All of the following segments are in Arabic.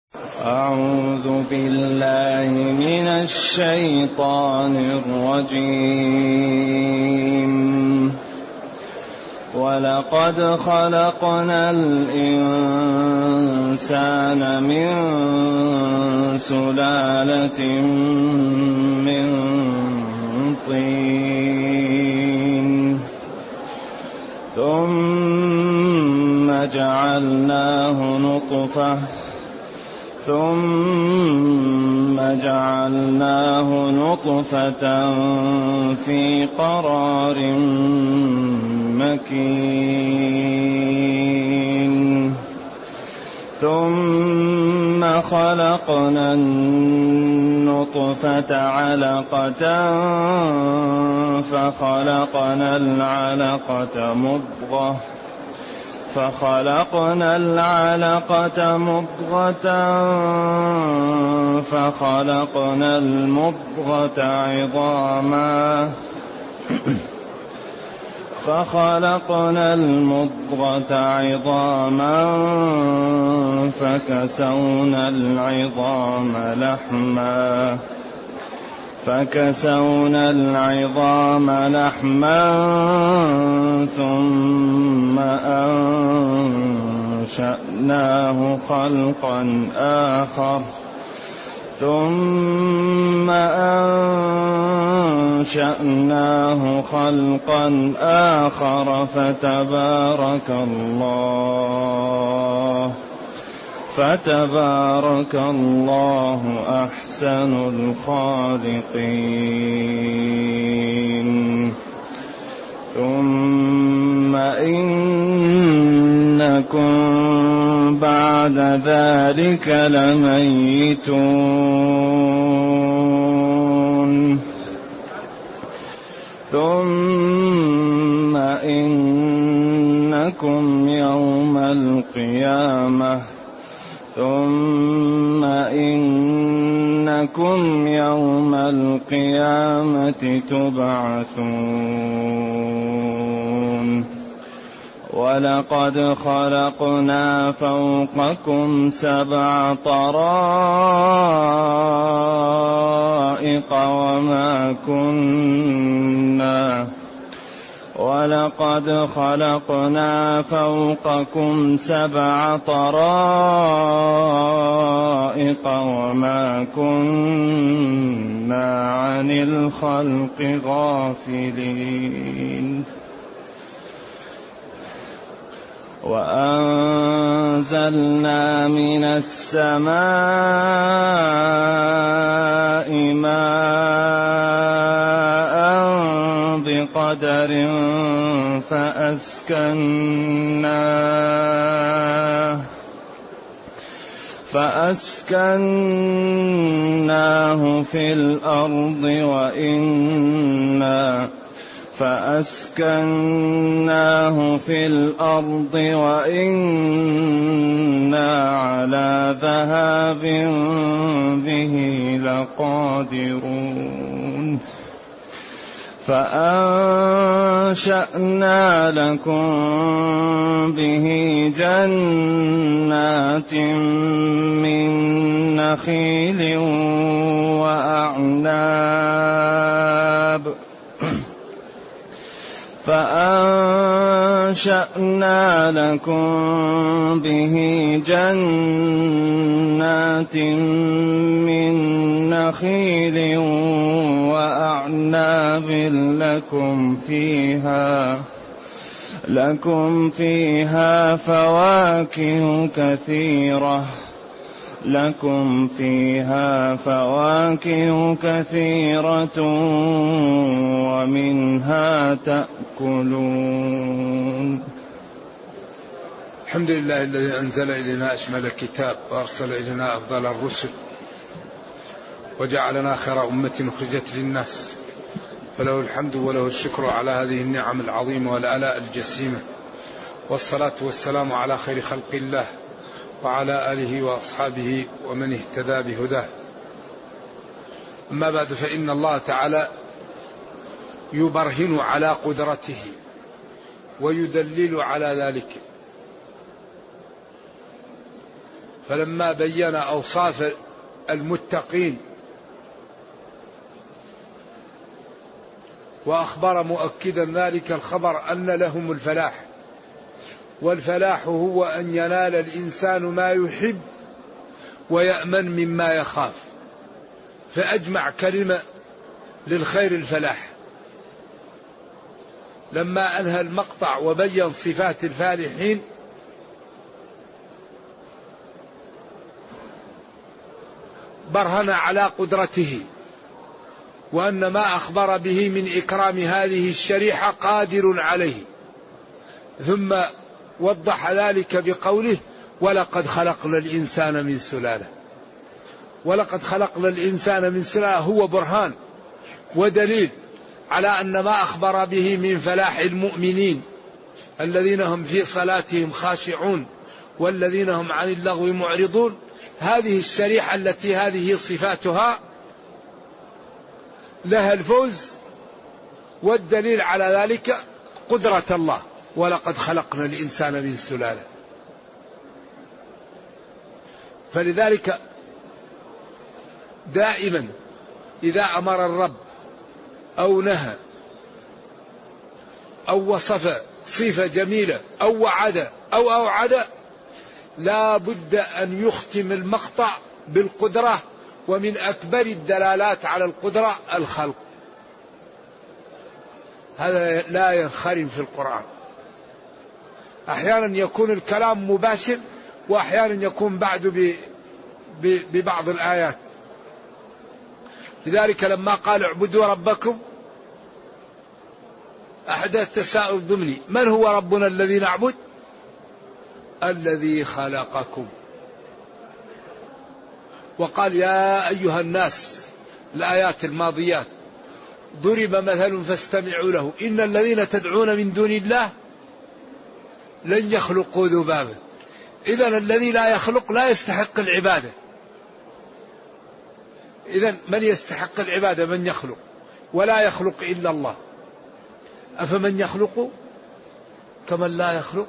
أعوذ بالله من الشيطان الرجيم. ولقد خلقنا الإنسان من سلالة من طين ثم جعلناه نطفة في قرار مكين ثم خلقنا النطفة علقة فخلقنا العلقة مضغة فخلقنا المضغة عظاما فكسونا العظام لحما ثم أنشأناه خلقا آخر فتبارك الله أحسن الخالقين. ثم إنكم بعد ذلك لميتون. ثم إنكم يوم القيامة تبعثون. ولقد خلقنا فوقكم 7 طرائق وما كنا عن الخلق غافلين. وأنزلنا من السماء ماء بقدر فأسكناه في الأرض وإنا على ذهاب به لقادرون. فأنشأنا لكم به جنات من نخيل وأعناب لكم فيها فواكه كثيرة ومنها تأكلون. الحمد لله الذي أنزل إلينا أشمل الكتاب وأرسل إلينا أفضل الرسل وجعلنا خير أمة أخرجت للناس، فله الحمد وله الشكر على هذه النعم العظيمة والآلاء الجسيمة، والصلاة والسلام على خير خلق الله وعلى آله وأصحابه ومن اهتدى بهداه. أما بعد، فإن الله تعالى يبرهن على قدرته ويدلل على ذلك، فلما بين أوصاف المتقين وأخبر مؤكدا ذلك الخبر أن لهم الفلاح، والفلاح هو أن ينال الإنسان ما يحب ويأمن مما يخاف، فأجمع كلمة للخير الفلاح. لما أنهى المقطع وبين صفات الفالحين برهن على قدرته، وأن ما أخبر به من إكرام هذه الشريحة قادر عليه، ثم وضح ذلك بقوله: ولقد خلقنا الإنسان من سلالة. ولقد خلقنا الإنسان من سلالة هو برهان ودليل على أن ما أخبر به من فلاح المؤمنين الذين هم في صلاتهم خاشعون والذين هم عن اللغو معرضون، هذه الشريحة التي هذه صفاتها لها الفوز، والدليل على ذلك قدرة الله: ولقد خلقنا الإنسان من سلالة. فلذلك دائما إذا أمر الرب أو نهى أو وصف صفة جميلة أو وعد أو أوعد لا بد أن يختم المقطع بالقدرة، ومن أكبر الدلالات على القدرة الخلق. هذا لا ينخرم في القرآن. أحيانا يكون الكلام مباشر، وأحيانا يكون بعد ببعض الآيات. لذلك لما قال: اعبدوا ربكم، أحد التساؤل ضمني: من هو ربنا الذي نعبد؟ الذي خلقكم. وقال: يا أيها الناس، الآيات الماضيات: ضرب مثل فاستمعوا له إن الذين تدعون من دون الله لن يخلقوا ذبابا. إذن الذي لا يخلق لا يستحق العبادة. إذن من يستحق العبادة؟ من يخلق، ولا يخلق إلا الله. أفمن يخلق كمن لا يخلق؟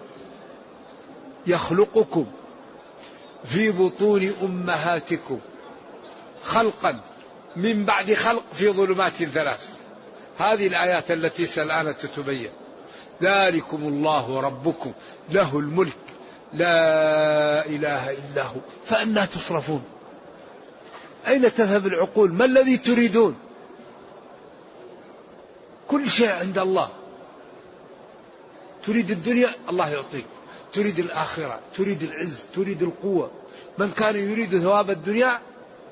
يخلقكم في بطون أمهاتكم خلقا من بعد خلق في ظلمات ثلاث. هذه الآيات التي سالآن تتبين. ذلكم الله ربكم له الملك لا إله إلا هو فأنى تصرفون؟ أين تذهب العقول؟ ما الذي تريدون؟ كل شيء عند الله. تريد الدنيا الله يعطيك، تريد الآخرة، تريد العز، تريد القوة. من كان يريد ثواب الدنيا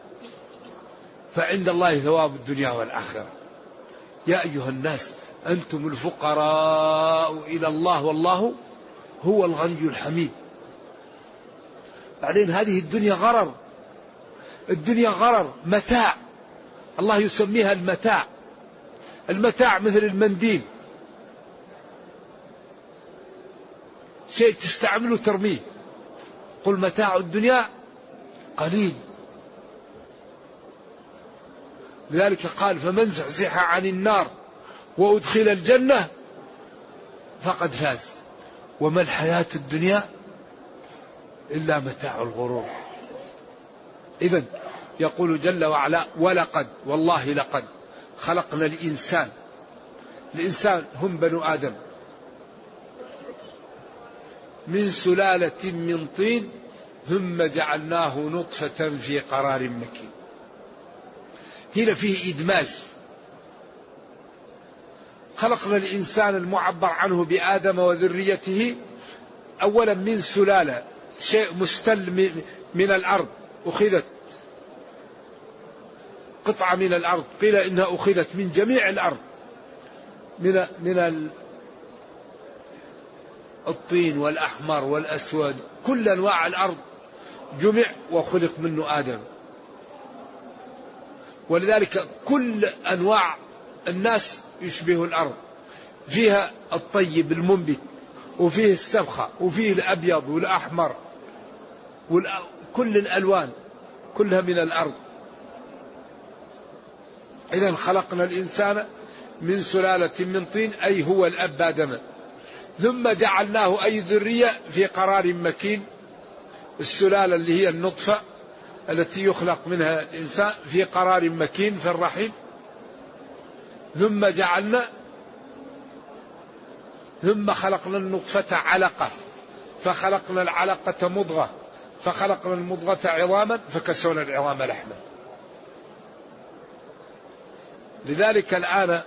فعند الله ثواب الدنيا والآخرة. يا أيها الناس أنتم الفقراء إلى الله والله هو الغني الحميد. بعدين هذه الدنيا غرر، الدنيا غرر، متاع، الله يسميها المتاع. المتاع مثل المنديل، شيء تستعمله ترميه. قل متاع الدنيا قليل. لذلك قال: فمن زحزح عن النار وأدخل الجنة فقد فاز وما الحياة الدنيا إلا متاع الغرور. إذن يقول جل وعلا: ولقد، والله لقد خلقنا الإنسان. الإنسان هم بنو آدم، من سلالة من طين ثم جعلناه نطفة في قرار مكين. هنا فيه إدماج. خلقنا الإنسان المعبر عنه بآدم وذريته أولا من سلالة، شيء مستل من الأرض، أخذت قطعة من الأرض، قيل إنها أخذت من جميع الأرض، من الطين والأحمر والأسود، كل أنواع الأرض جمع وخلق منه آدم. ولذلك كل أنواع الناس يشبه الأرض، فيها الطيب المنبت، وفيه السبخة، وفيه الأبيض والأحمر، كل الألوان كلها من الأرض. إذن خلقنا الإنسان من سلالة من طين، أي هو الأب آدم، ثم جعلناه أي ذرية في قرار مكين، السلالة اللي هي النطفة التي يخلق منها الإنسان في قرار مكين في الرحم، ثم خلقنا النطفة علقة، فخلقنا العلقة مضغة، فخلقنا المضغة عظاما، فكسونا العظام لحما. لذلك الآن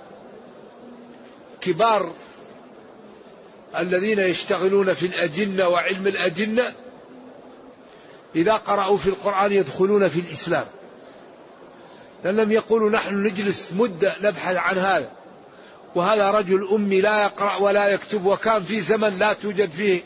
كبار الذين يشتغلون في الأجنة وعلم الأجنة إذا قرأوا في القرآن يدخلون في الإسلام، لأنهم يقولوا نحن نجلس مدة نبحث عن هذا، وهذا رجل أمي لا يقرأ ولا يكتب، وكان في زمن لا توجد فيه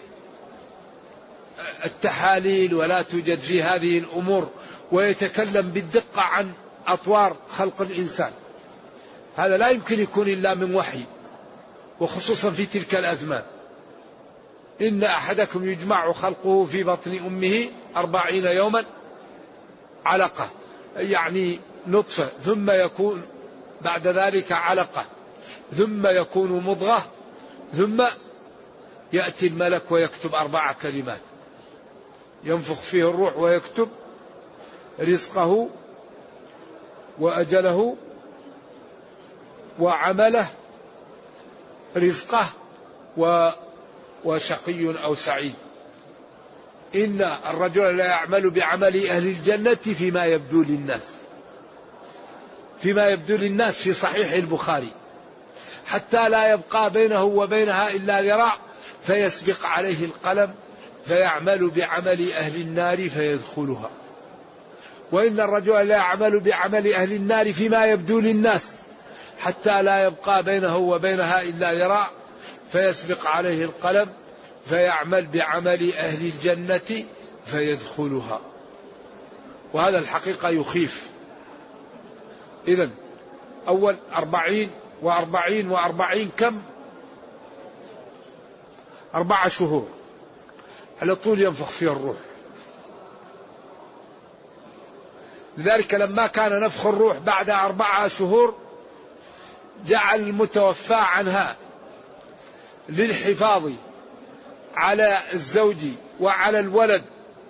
التحاليل ولا توجد فيه هذه الأمور، ويتكلم بالدقة عن أطوار خلق الإنسان. هذا لا يمكن يكون إلا من وحي، وخصوصا في تلك الأزمان. إن أحدكم يجمع خلقه في بطن أمه 40 يوما علقة، يعني نطفة، ثم يكون بعد ذلك علقة، ثم يكون مضغة، ثم يأتي الملك ويكتب 4 كلمات، ينفخ فيه الروح ويكتب رزقه وأجله وعمله، رزقه وشقي أو سعيد. إن الرجل لا يعمل بعمل أهل الجنة فيما يبدو للناس، فيما يبدو للناس في صحيح البخاري، حتى لا يبقى بينه وبينها إلا ذراع فيسبق عليه القلم فيعمل بعمل أهل النار فيدخلها. وإن الرجل لا يعمل بعمل أهل النار فيما يبدو للناس حتى لا يبقى بينه وبينها إلا ذراع فيسبق عليه القلم فيعمل بعمل أهل الجنة فيدخلها. وهذا الحقيقة يخيف. إذن أول 40 و40 كم؟ 4 شهور على طول ينفخ فيه الروح. لذلك لما كان نفخ الروح بعد 4 شهور جعل المتوفى عنها للحفاظ على الزوج وعلى الولد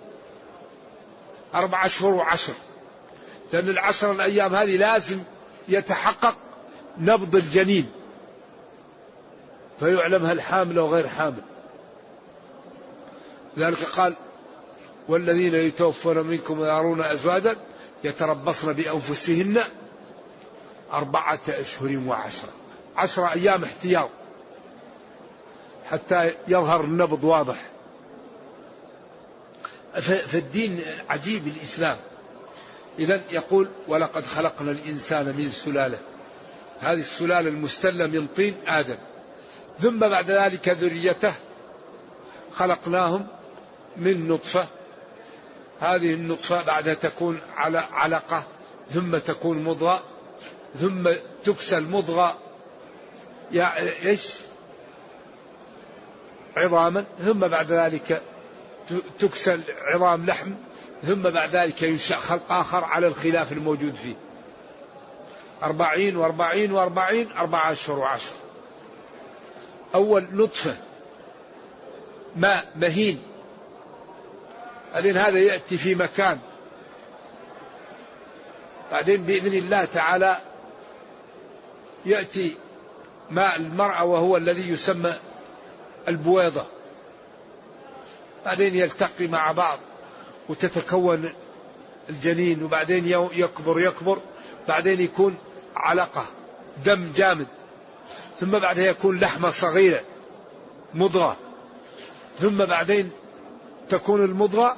4 شهور و10، لأن 10 الأيام هذه لازم يتحقق نبض الجنين فيعلم هل حامل أو غير حامل. لذلك قال والذين يتوفون منكم ويرون أزواجا يتربصن بأنفسهن 4 أشهر و10، 10 أيام احتياط حتى يظهر النبض واضح. فالدين عجيب الإسلام. إذن يقول ولقد خلقنا الإنسان من سلالة، هذه السلالة المستلة من طين آدم، ثم بعد ذلك ذريته خلقناهم من نطفة، هذه النطفة بعدها تكون على علقة، ثم تكون مضغة، ثم تكسى المضغة عظاما، ثم بعد ذلك تكسى العظام لحم، ثم بعد ذلك ينشأ خلق آخر على الخلاف الموجود فيه. 40 و40 4 أشهر و10. أول نطفة ماء مهين، بعدين هذا يأتي في مكان، بعدين بإذن الله تعالى يأتي ماء المرأة وهو الذي يسمى البويضة، بعدين يلتقي مع بعض وتتكون الجنين، وبعدين يكبر، بعدين يكون علقة دم جامد، ثم بعدها يكون لحمة صغيرة مضغة، ثم بعدين تكون المضغة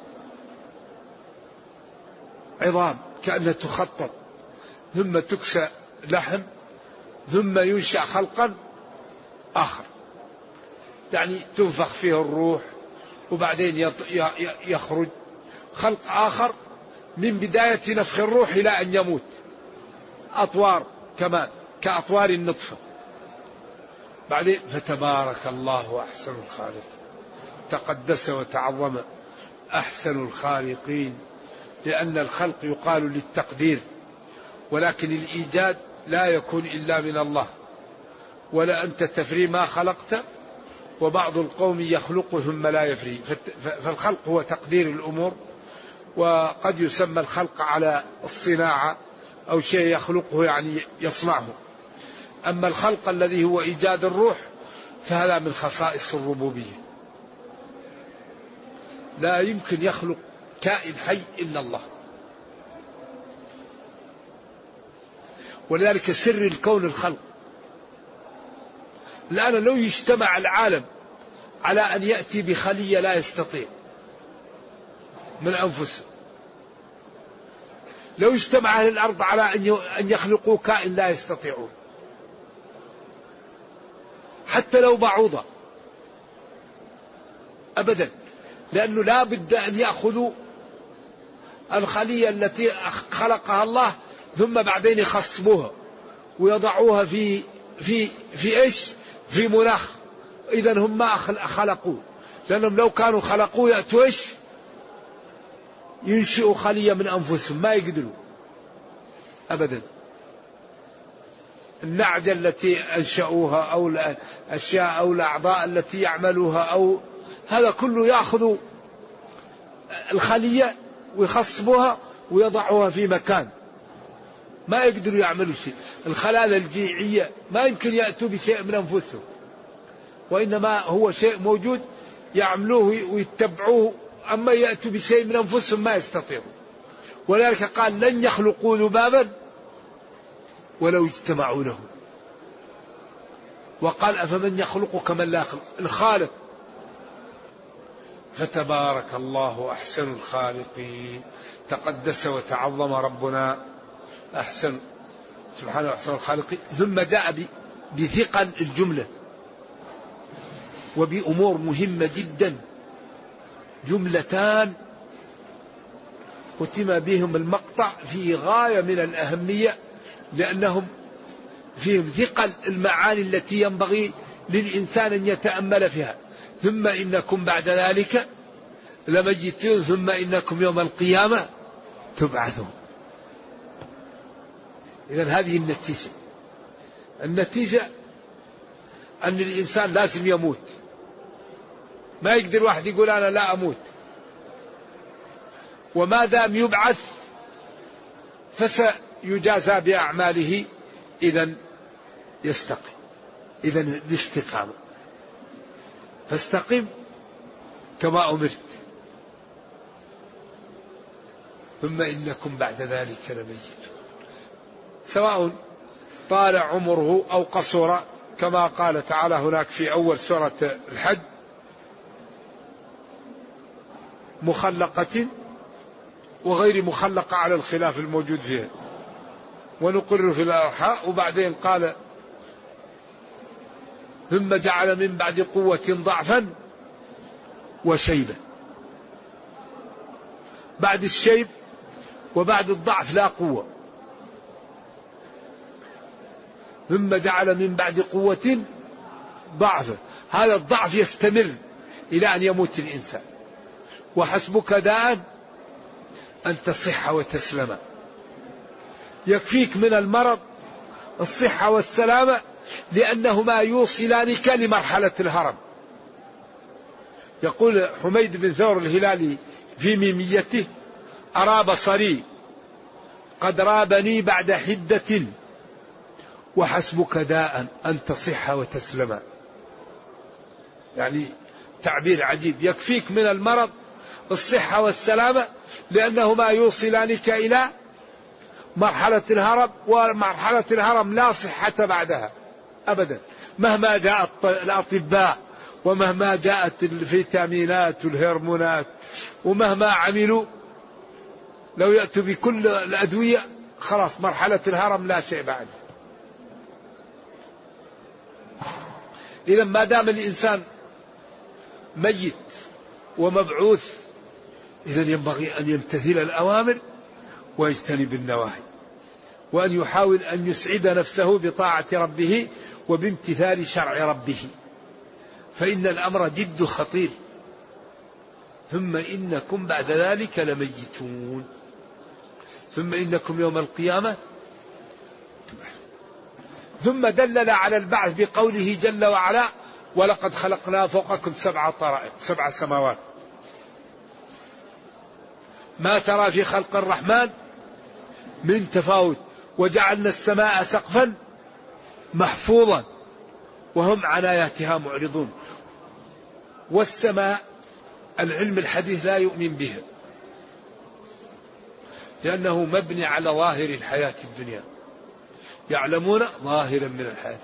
عظام كأنها تخطط، ثم تكسى لحم، ثم ينشأ خلقا آخر، يعني تنفخ فيه الروح، وبعدين يخرج خلق آخر من بداية نفخ الروح إلى أن يموت، أطوار كمان كأطوار النطفة. بعدين فتبارك الله أحسن الخالق، تقدس وتعظم أحسن الخالقين، لأن الخلق يقال للتقدير، ولكن الإيجاد لا يكون إلا من الله. ولا أنت تفري ما خلقت وبعض القوم يخلق ثم لا يفري. فالخلق هو تقدير الأمور، وقد يسمى الخلق على الصناعة أو شيء يخلقه يعني يصنعه. أما الخلق الذي هو إيجاد الروح فهذا من خصائص الربوبية، لا يمكن يخلق كائن حي إلا الله. ولذلك سر الكون الخلق. الآن لو يجتمع العالم على أن يأتي بخلية لا يستطيع من أنفسهم، لو اجتمع أهل الأرض على أن يخلقوا كائن لا يستطيعون، حتى لو بعوضة أبدا، لأنه لا بد أن يأخذوا الخلية التي خلقها الله ثم بعدين يخصبوها ويضعوها في إيش؟ في مناخ. إذن هم ما خلقوه، لأنهم لو كانوا خلقوه يأتوا إيش؟ ينشئوا خلية من أنفسهم، ما يقدروا أبدا. النعجة التي أنشأوها أو الأشياء أو الأعضاء التي يعملوها أو هذا كله يأخذوا الخلية ويخصبوها ويضعوها في مكان، ما يقدروا يعملوا شيء. الخلايا الجيعية ما يمكن يأتوا بشيء من أنفسهم، وإنما هو شيء موجود يعملوه ويتبعوه، أما يأتوا بشيء من أنفسهم ما يستطيعون. ولذلك قال لن يخلقوا ذبابا ولو اجتمعوا له. وقال أفمن يخلق كمن لا يخلق، الخالق. فتبارك الله أحسن الخالقين، تقدس وتعظم ربنا أحسن سبحانه أحسن الخالقين. ثم جاء بثقل الجملة وبأمور مهمة جدا، جملتان ختم بهم المقطع في غاية من الأهمية، لأنهم فيهم ثقل المعاني التي ينبغي للإنسان أن يتأمل فيها. ثم إنكم بعد ذلك لميتون ثم إنكم يوم القيامة تبعثون. إذن هذه النتيجة أن الإنسان لازم يموت. ما يقدر واحد يقول أنا لا أموت، وما دام يبعث فسيجازى بأعماله. إذن يستقيم، إذن الاستقامة، فاستقم كما أمرت ثم إنكم بعد ذلك لميتون، سواء طال عمره أو قصر، كما قال تعالى هناك في أول سورة الحج مخلقة وغير مخلقة على الخلاف الموجود فيها، ونقر في الأرحام. وبعدين قال ثم جعل من بعد قوة ضعفا وشيبة. بعد الشيب وبعد الضعف لا قوة. ثم جعل من بعد قوة ضعفا، هذا الضعف يستمر إلى أن يموت الإنسان. وحسبك داء أن تصح وتسلم، يكفيك من المرض الصحة والسلامة، لأنهما يوصلانك لمرحلة الهرم. يقول حميد بن ثور الهلالي في ميميته أرى بصري قد رابني بعد حدة وحسبك داء أن تصح وتسلم. يعني تعبير عجيب، يكفيك من المرض الصحة والسلامة لأنهما يوصلانك إلى مرحلة الهرم، ومرحلة الهرم لا صحة بعدها أبدا، مهما جاء الأطباء ومهما جاءت الفيتامينات والهرمونات ومهما عملوا، لو يأتوا بكل الأدوية خلاص مرحلة الهرم لا شيء بعد. إذا ما دام الإنسان ميت ومبعوث، إذا ينبغي أن يمتثل الأوامر ويجتنب النواهي، وأن يحاول أن يسعد نفسه بطاعة ربه وبامتثال شرع ربه، فإن الأمر جد خطير. ثم إنكم بعد ذلك لميتون ثم إنكم يوم القيامة. ثم دلل على البعث بقوله جل وعلا ولقد خلقنا فوقكم 7 طرائق 7 سماوات. ما ترى في خلق الرحمن من تفاوت. وجعلنا السماء سقفا محفوظا وهم عن آياتها معرضون. والسماء العلم الحديث لا يؤمن به، لأنه مبني على ظاهر الحياة الدنيا، يعلمون ظاهرا من الحياة.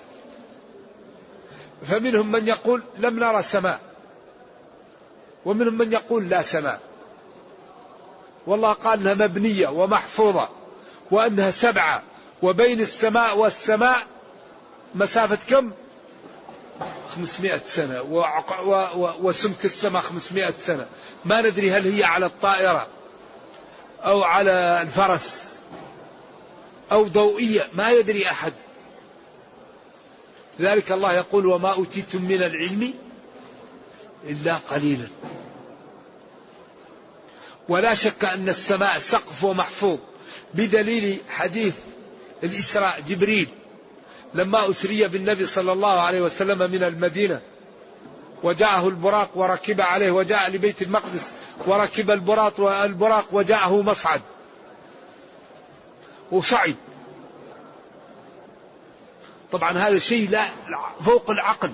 فمنهم من يقول لم نرى سماء، ومنهم من يقول لا سماء، والله قال انها مبنية ومحفوظة وأنها 7، وبين السماء والسماء مسافة كم؟ 500 سنة، وسمك السماء 500 سنة. ما ندري هل هي على الطائرة أو على الفرس أو ضوئية، ما يدري أحد. لذلك الله يقول وما أوتيتم من العلم إلا قليلا. ولا شك أن السماء سقف ومحفوظ، بدليل حديث الإسراء جبريل لما أسري بالنبي صلى الله عليه وسلم من المدينة وجاءه البراق وركب عليه، وجاء لبيت المقدس وركب البراق وجاءه مصعد وصعد. طبعا هذا شيء لا فوق العقل،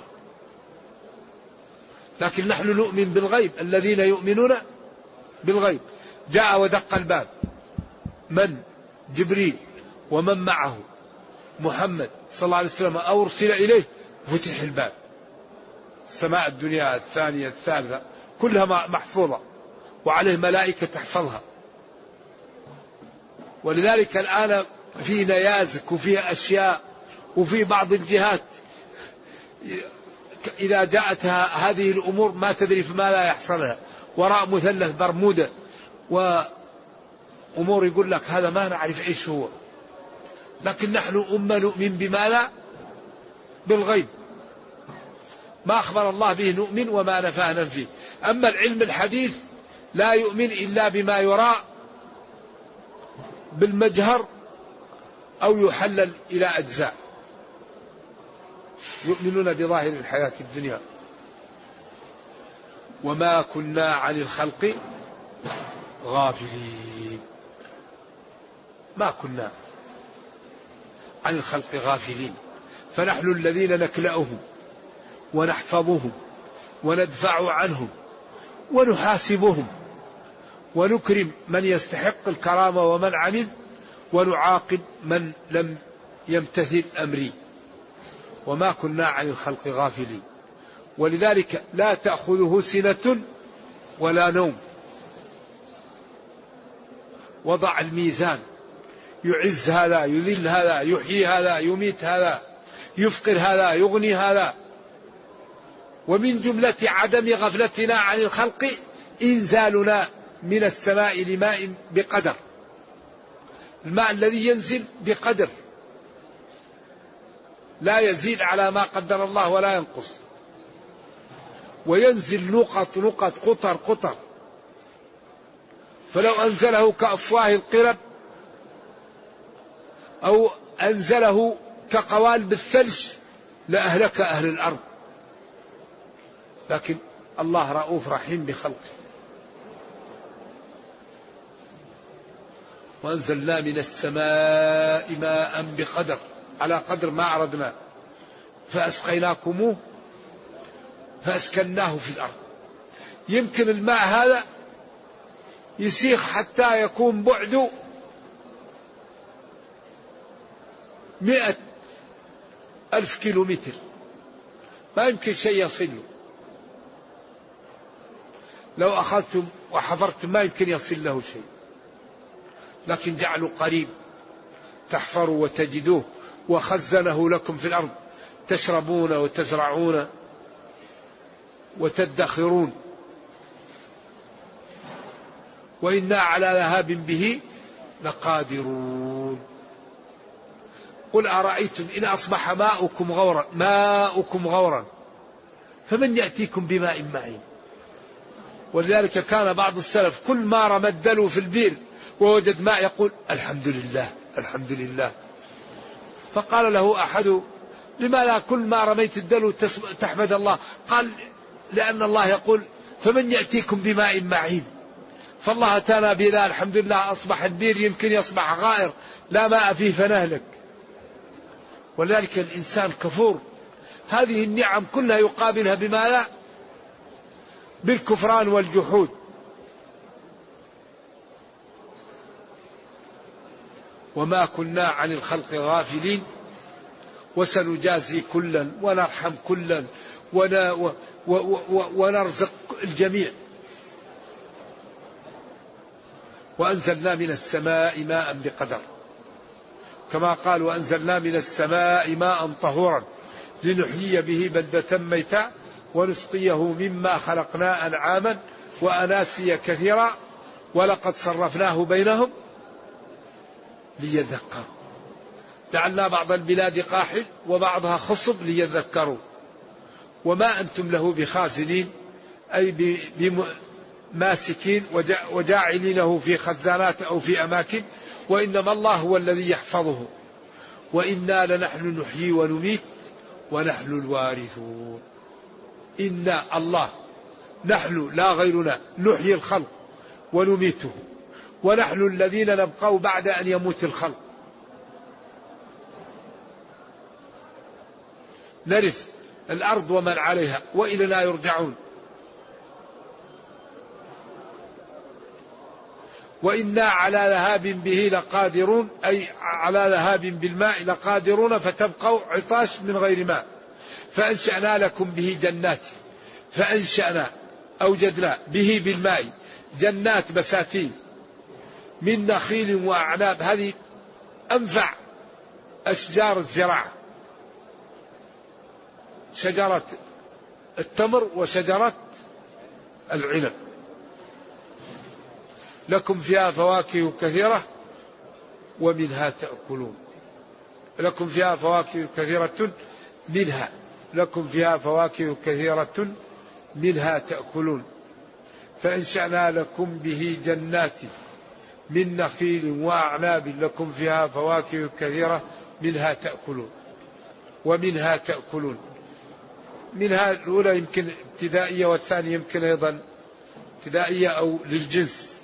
لكن نحن نؤمن بالغيب، الذين يؤمنون بالغيب. جاء ودق الباب، من؟ جبريل، ومن معه محمد صلى الله عليه وسلم أو أرسل إليه، فتح الباب. السماء الدنيا الثانية الثالثة كلها محفوظة وعليه ملائكة تحفظها. ولذلك الآن في نيازك وفي أشياء وفي بعض الجهات إذا جاءتها هذه الأمور ما تدري فيما لا يحصلها، وراء مثلث برمودا وأمور يقول لك هذا ما نعرف إيش هو. لكن نحن أمة نؤمن بما لا بالغيب، ما أخبر الله به نؤمن وما نفاه ننفيه. أما العلم الحديث لا يؤمن إلا بما يرى بالمجهر أو يحلل إلى أجزاء، يؤمنون بظاهر الحياة الدنيا. وما كنا عن الخلق غافلين، ما كنا عن الخلق غافلين، فنحن الذين نكلأهم ونحفظهم وندفع عنهم ونحاسبهم ونكرم من يستحق الكرامة ومن عمل، ونعاقب من لم يمتثل أمري. وما كنا عن الخلق غافلين. ولذلك لا تأخذه سنة ولا نوم. وضع الميزان، يعز هذا يذل هذا، يحيي هذا يميت هذا، يفقر هذا يغني هذا. ومن جملة عدم غفلتنا عن الخلق إنزالنا من السماء لماء بقدر، الماء الذي ينزل بقدر لا يزيد على ما قدر الله ولا ينقص، وينزل نقط نقط قطر قطر. فلو أنزله كأفواه القرب أو أنزله كقوالب الثلج لأهلك أهل الأرض. لكن الله رؤوف رحيم بخلقه. وأنزلنا من السماء ماء بقدر، على قدر ما أردنا، فأسقيناكموه فأسكناه في الأرض. يمكن الماء هذا يسيخ حتى يكون بعده 100,000 كيلومتر، ما يمكن شيء يصله. لو أخذتم وحفرتم ما يمكن يصل له شيء، لكن جعلوا قريب تحفروا وتجدوه، وخزنه لكم في الأرض تشربون وتزرعون وتدخرون. وإنا على ذهاب به لقادرون. قل أرأيتم إن أصبح ماؤكم غورا فمن يأتيكم بماء معين. ولذلك كان بعض السلف كل ما رمى الدلو في البئر ووجد ماء يقول الحمد لله الحمد لله. فقال له أحد لما لا كل ما رميت الدلو تحمد الله؟ قال لأن الله يقول فمن يأتيكم بماء معين. فالله أتانا بنا الحمد لله، أصبح البير يمكن يصبح غائر لا ماء فيه فنهلك. ولذلك الإنسان كفور، هذه النعم كلها يقابلها بما لا؟ بالكفران والجحود. وما كنا عن الخلق غافلين وسنجازي كلا ونرحم كلا ونرزق الجميع. وأنزلنا من السماء ماء بقدر، كما قال وأنزلنا من السماء ماء طهورا لنحيي به بلدة ميتا ونسقيه مما خلقنا أنعاما وأناسيا كثيرا ولقد صرفناه بينهم ليذكروا. جعلنا بعض البلاد قاحل وبعضها خصب ليذكروا وما أنتم له بخازنين، أي بماسكين وجاعلينه في خزانات أو في أماكن، وإنما الله هو الذي يحفظه. وإنا لنحن نحيي ونميت ونحن الوارثون. إنا الله، نحن لا غيرنا، نحيي الخلق ونميته، ونحن الذين نبقى بعد أن يموت الخلق، نرث الأرض ومن عليها وإلينا يرجعون. وإنا على ذهاب به لقادرون، أي على ذهاب بالماء لقادرون فتبقوا عطاش من غير ماء. فأنشأنا لكم به جنات، فأنشأنا أوجدنا به بالماء جنات بساتين من نخيل وأعناب، هذه أنفع أشجار الزراعة، شجرة التمر وشجرة العنب. لكم فيها فواكه كثيرة ومنها تأكلون. لكم فيها فواكه كثيرة منها، لكم فيها فواكه كثيرة منها تأكلون. فأنشأنا لكم به جنات من نخيل وأعناب لكم فيها فواكه كثيرة منها تأكلون ومنها تأكلون. منها الأولى يمكن ابتدائية والثانية يمكن أيضا ابتدائية أو للجنس.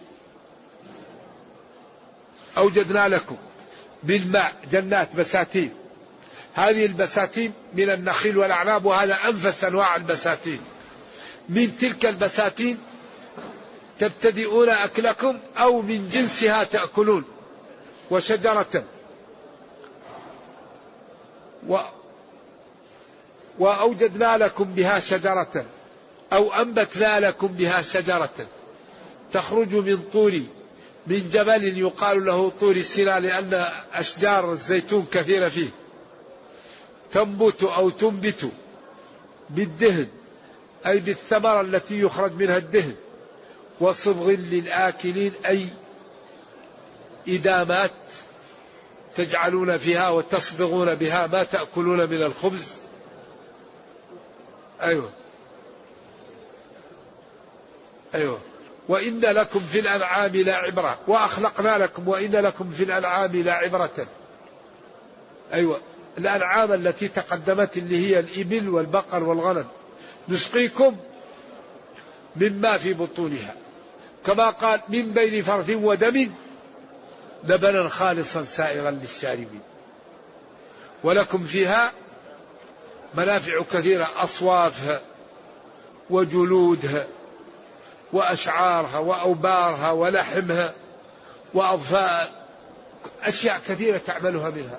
أوجدنا لكم بالماء جنات بساتين، هذه البساتين من النخيل والأعناب، وهذا أنفس أنواع البساتين. من تلك البساتين تبتدئون أكلكم أو من جنسها تأكلون. وشجرة وأوجدنا لكم بها شجرة أو أنبتنا لكم بها شجرة تخرج من جبل يقال له طور سيناء، لأن أشجار الزيتون كثيرة فيه، تنبت أو تنبت بالدهن، أي بالثمرة التي يخرج منها الدهن، وصبغ للآكلين، أي إدامات تجعلون فيها وتصبغون بها ما تأكلون من الخبز. أيوة. وإن لكم في الأنعام لعبرة وأخلقنا لكم وإن لكم في الأنعام لعبرة. أيوة، الأنعام التي تقدمت اللي هي الإبل والبقر والغنم، نسقيكم مما في بطونها، كما قال من بين فرث ودم لبنا خالصا سائغا للشاربين. ولكم فيها منافع كثيرة، أصوافها وجلودها وأشعارها وأوبارها ولحمها وأظفار، أشياء كثيرة تعملها منها.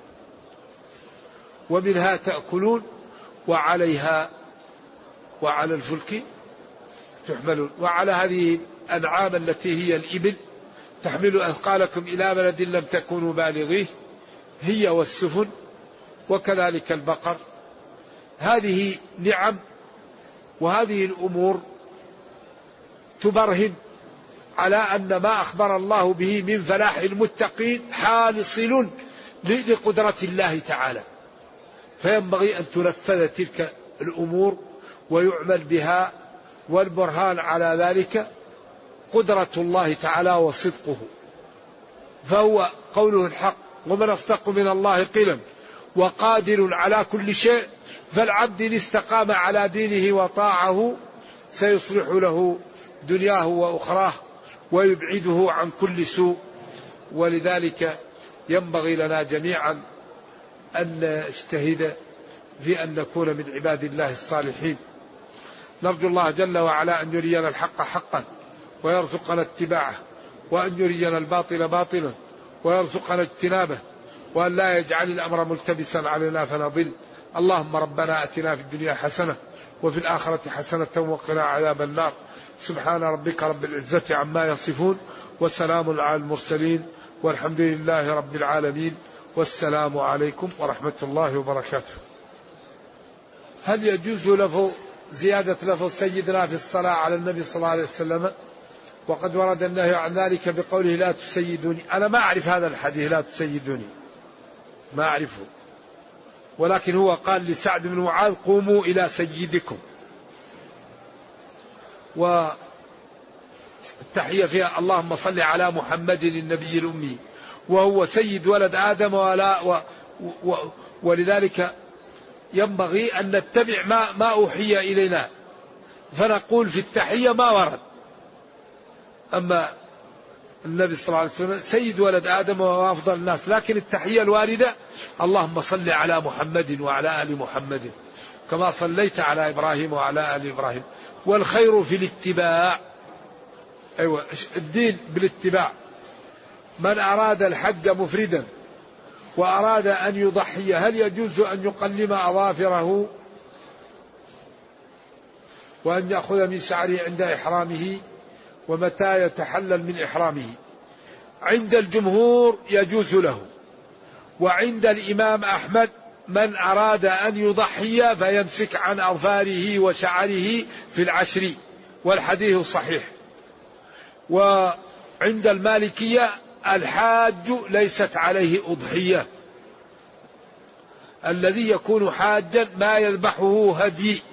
ومنها تأكلون وعليها وعلى الفلك تحملون. وعلى هذه الأنعام التي هي الإبل تحمل أثقالكم إلى بلد لم تكونوا بالغيه، هي والسفن، وكذلك البقر. هذه نعم، وهذه الأمور تبرهن على أن ما أخبر الله به من فلاح المتقين حاصل لقدرة الله تعالى. فينبغي أن تنفذ تلك الأمور ويعمل بها، والبرهان على ذلك قدرة الله تعالى وصدقه. فهو قوله الحق، ومن أصدق من الله قيلا وقادر على كل شيء، فالعبد إن استقام على دينه وطاعه سيصلح له دنياه وأخراه ويبعده عن كل سوء. ولذلك ينبغي لنا جميعا أن نجتهد في أن نكون من عباد الله الصالحين. نرجو الله جل وعلا أن يرينا الحق حقا ويرزقنا اتباعه، وأن يرينا الباطل باطلا ويرزقنا اجتنابه، وأن لا يجعل الأمر ملتبسا علينا فنضل. اللهم ربنا أتنا في الدنيا حسنة وفي الآخرة حسنة وقنا عذاب النار. سبحان ربك رب العزة عما يصفون، وسلام على المرسلين، والحمد لله رب العالمين، والسلام عليكم ورحمة الله وبركاته. هل يجوز زيادة لفظ سيدنا في الصلاة على النبي صلى الله عليه وسلم؟ وقد ورد النهي عن ذلك بقوله لا تسيدوني. أنا ما أعرف هذا الحديث لا تسيدوني، ما أعرفه، ولكن هو قال لسعد بن معاذ قوموا إلى سيدكم. والتحية فيها اللهم صل على محمد النبي الأمي، وهو سيد ولد آدم، ولذلك ينبغي أن نتبع ما أوحي إلينا، فنقول في التحية ما ورد. أما النبي صلى الله عليه وسلم سيد ولد آدم وهو أفضل الناس، لكن التحية الواردة اللهم صل على محمد وعلى آل محمد كما صليت على إبراهيم وعلى آل إبراهيم. والخير في الاتباع، أيوة الدين بالاتباع. من أراد الحج مفردا وأراد أن يضحي هل يجوز أن يقلم أظافره وأن يأخذ من شعره عند إحرامه؟ ومتى يتحلل من إحرامه؟ عند الجمهور يجوز له، وعند الإمام أحمد من أراد أن يضحي فيمسك عن أظفاره وشعره في العشر، والحديث صحيح. وعند المالكية الحاج ليست عليه أضحية، الذي يكون حاجا ما يذبحه هدي،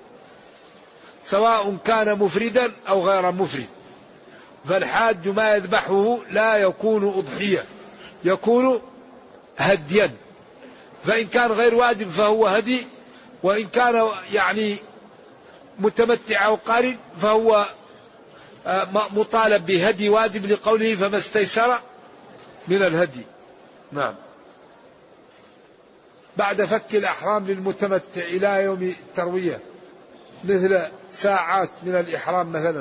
سواء كان مفردا أو غير مفرد. فالحاج ما يذبحه لا يكون أضحية، يكون هديا، فإن كان غير واجب فهو هدي، وإن كان يعني متمتع أو قارن فهو مطالب بهدي واجب لقوله فما استيسر من الهدي. نعم. بعد فك الأحرام للمتمتع إلى يوم التروية مثل ساعات من الإحرام مثلا،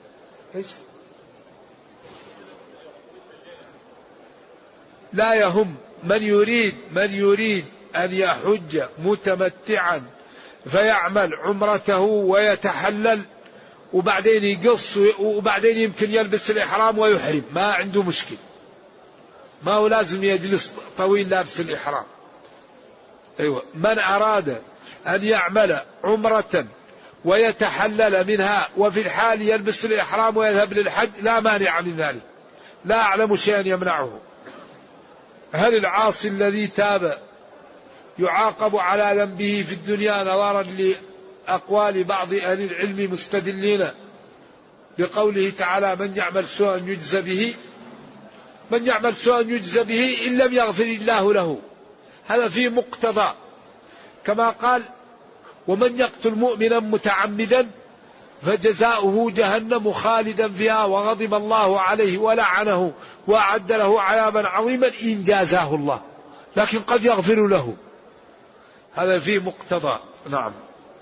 لا يهم من يريد أن يحج متمتعا فيعمل عمرته ويتحلل وبعدين يقص وبعدين يمكن يلبس الإحرام ويحرم، ما عنده مشكل، ما هو لازم يجلس طويل لابس الإحرام. أيوة. من أراد أن يعمل عمرة ويتحلل منها وفي الحال يلبس الإحرام ويذهب للحج لا مانع من ذلك، لا أعلم شيئا يمنعه. هل العاصي الذي تاب يعاقب على ذنبه في الدنيا نظرا لأقوال بعض أهل العلم مستدلين بقوله تعالى من يعمل سوءا يجزى به، من يعمل سوءا يجزى به إن لم يغفر الله له، هذا فيه مقتضى، كما قال ومن يقتل مؤمنا متعمدا فجزاؤه جهنم خالدا فيها وغضب الله عليه ولعنه وأعد له عذابا عظيما إن جازاه الله، لكن قد يغفر له، هذا فيه مقتضى. نعم.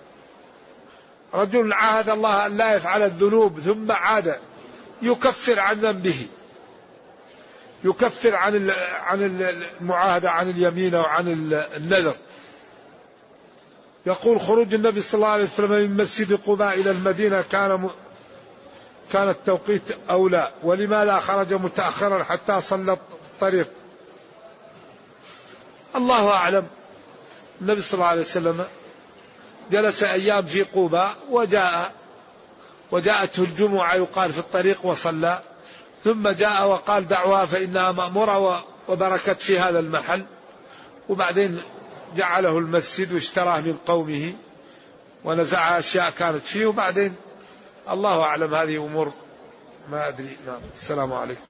رجل عاهد الله أن لا يفعل الذنوب ثم عاد يكفر عن ذنبه، يكفر عن المعاهدة، عن اليمين وعن النذر. يقول خروج النبي صلى الله عليه وسلم من مسجد قباء إلى المدينة كان التوقيت أولى، ولماذا خرج متأخرا حتى صلى الطريق؟ الله أعلم. النبي صلى الله عليه وسلم جلس أيام في قباء وجاءته الجمعة يقال في الطريق وصلى، ثم جاء وقال دعوها فإنها مأمورة وبركت في هذا المحل، وبعدين جعله المسجد واشتراه من قومه ونزع أشياء كانت فيه، وبعدين الله أعلم، هذه أمور ما أدري. نعم. السلام عليكم.